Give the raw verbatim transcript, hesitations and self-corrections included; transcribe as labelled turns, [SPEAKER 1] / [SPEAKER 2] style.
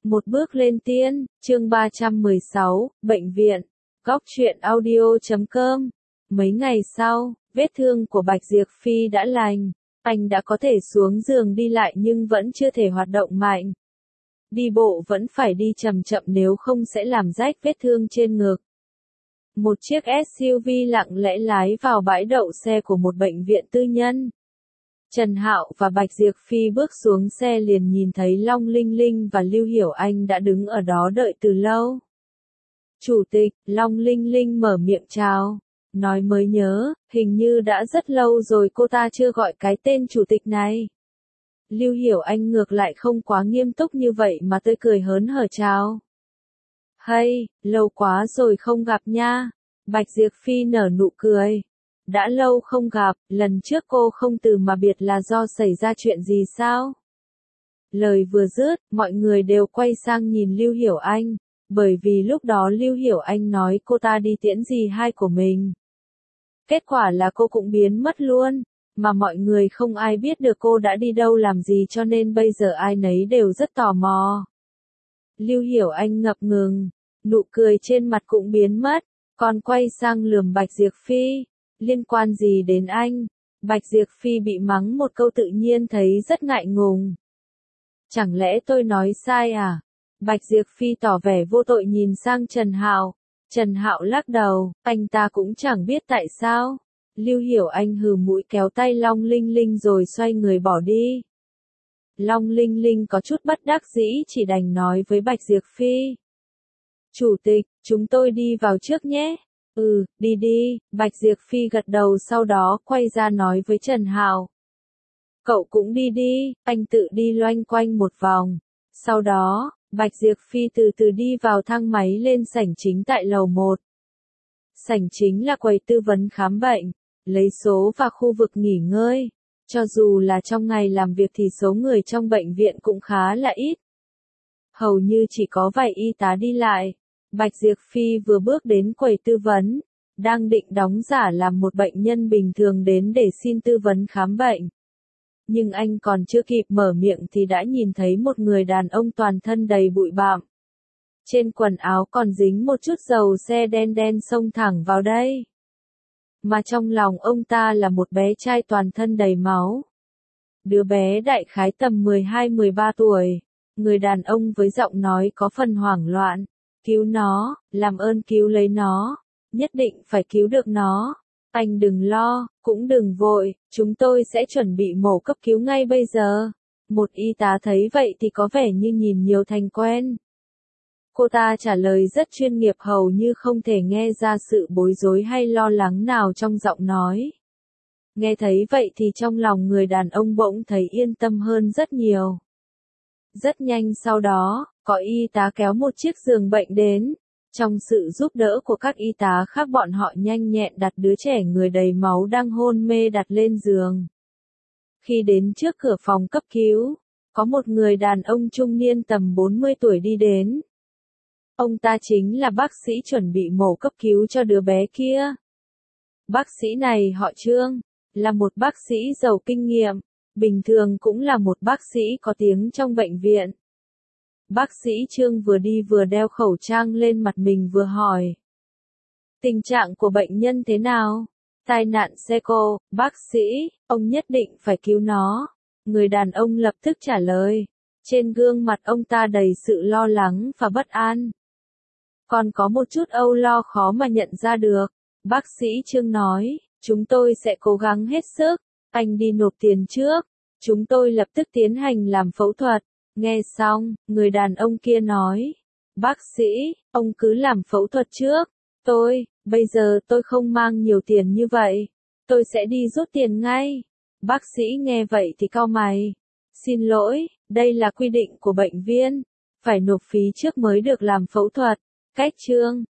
[SPEAKER 1] Một bước lên tiên, chương ba trăm mười sáu, bệnh viện, góc truyện audio chấm com. Mấy ngày sau, vết thương của Bạch Diệp Phi đã lành, anh đã có thể xuống giường đi lại nhưng vẫn chưa thể hoạt động mạnh. Đi bộ vẫn phải đi chậm chậm nếu không sẽ làm rách vết thương trên ngực. Một chiếc ét u vê lặng lẽ lái vào bãi đậu xe của một bệnh viện tư nhân. Trần Hạo và Bạch Diệp Phi bước xuống xe liền nhìn thấy Long Linh Linh và Lưu Hiểu Anh đã đứng ở đó đợi từ lâu. Chủ tịch, Long Linh Linh mở miệng chào, nói mới nhớ, hình như đã rất lâu rồi cô ta chưa gọi cái tên chủ tịch này. Lưu Hiểu Anh ngược lại không quá nghiêm túc như vậy mà tươi cười hớn hở chào. Hay, lâu quá rồi không gặp nha. Bạch Diệp Phi nở nụ cười. Đã lâu không gặp, lần trước cô không từ mà biệt là do xảy ra chuyện gì sao? Lời vừa dứt, mọi người đều quay sang nhìn Lưu Hiểu Anh, bởi vì lúc đó Lưu Hiểu Anh nói cô ta đi tiễn dì hai của mình. Kết quả là cô cũng biến mất luôn, mà mọi người không ai biết được cô đã đi đâu làm gì cho nên bây giờ ai nấy đều rất tò mò. Lưu Hiểu Anh ngập ngừng, nụ cười trên mặt cũng biến mất, còn quay sang lườm Bạch Diệp Phi. Liên quan gì đến anh? Bạch Diệp Phi bị mắng một câu tự nhiên thấy rất ngại ngùng. Chẳng lẽ tôi nói sai à? Bạch Diệp Phi tỏ vẻ vô tội nhìn sang Trần Hạo. Trần Hạo lắc đầu, anh ta cũng chẳng biết tại sao. Lưu Hiểu Anh hừ mũi kéo tay Long Linh Linh rồi xoay người bỏ đi. Long Linh Linh có chút bất đắc dĩ chỉ đành nói với Bạch Diệp Phi. Chủ tịch, chúng tôi đi vào trước nhé. Ừ, đi đi, Bạch Diệp Phi gật đầu sau đó quay ra nói với Trần Hạo. Cậu cũng đi đi, anh tự đi loanh quanh một vòng. Sau đó, Bạch Diệp Phi từ từ đi vào thang máy lên sảnh chính tại lầu một. Sảnh chính là quầy tư vấn khám bệnh, lấy số và khu vực nghỉ ngơi. Cho dù là trong ngày làm việc thì số người trong bệnh viện cũng khá là ít. Hầu như chỉ có vài y tá đi lại. Bạch Diệp Phi vừa bước đến quầy tư vấn, đang định đóng giả làm một bệnh nhân bình thường đến để xin tư vấn khám bệnh. Nhưng anh còn chưa kịp mở miệng thì đã nhìn thấy một người đàn ông toàn thân đầy bụi bặm. Trên quần áo còn dính một chút dầu xe đen đen xông thẳng vào đây. Mà trong lòng ông ta là một bé trai toàn thân đầy máu. Đứa bé đại khái tầm mười hai mười ba tuổi. Người đàn ông với giọng nói có phần hoảng loạn. Cứu nó, làm ơn cứu lấy nó, nhất định phải cứu được nó. Anh đừng lo, cũng đừng vội, chúng tôi sẽ chuẩn bị mổ cấp cứu ngay bây giờ. Một y tá thấy vậy thì có vẻ như nhìn nhiều thành quen. Cô ta trả lời rất chuyên nghiệp hầu như không thể nghe ra sự bối rối hay lo lắng nào trong giọng nói. Nghe thấy vậy thì trong lòng người đàn ông bỗng thấy yên tâm hơn rất nhiều. Rất nhanh sau đó, có y tá kéo một chiếc giường bệnh đến. Trong sự giúp đỡ của các y tá khác bọn họ nhanh nhẹn đặt đứa trẻ người đầy máu đang hôn mê đặt lên giường. Khi đến trước cửa phòng cấp cứu, có một người đàn ông trung niên tầm bốn mươi tuổi đi đến. Ông ta chính là bác sĩ chuẩn bị mổ cấp cứu cho đứa bé kia. Bác sĩ này họ Trương, là một bác sĩ giàu kinh nghiệm, bình thường cũng là một bác sĩ có tiếng trong bệnh viện. Bác sĩ Trương vừa đi vừa đeo khẩu trang lên mặt mình vừa hỏi. Tình trạng của bệnh nhân thế nào? Tai nạn xe cộ, bác sĩ, ông nhất định phải cứu nó. Người đàn ông lập tức trả lời. Trên gương mặt ông ta đầy sự lo lắng và bất an. Còn có một chút âu lo khó mà nhận ra được. Bác sĩ Trương nói, chúng tôi sẽ cố gắng hết sức. Anh đi nộp tiền trước. Chúng tôi lập tức tiến hành làm phẫu thuật. Nghe xong, người đàn ông kia nói, bác sĩ, ông cứ làm phẫu thuật trước, tôi, bây giờ tôi không mang nhiều tiền như vậy, tôi sẽ đi rút tiền ngay. Bác sĩ nghe vậy thì cau mày, xin lỗi, đây là quy định của bệnh viện, phải nộp phí trước mới được làm phẫu thuật, cách Trương,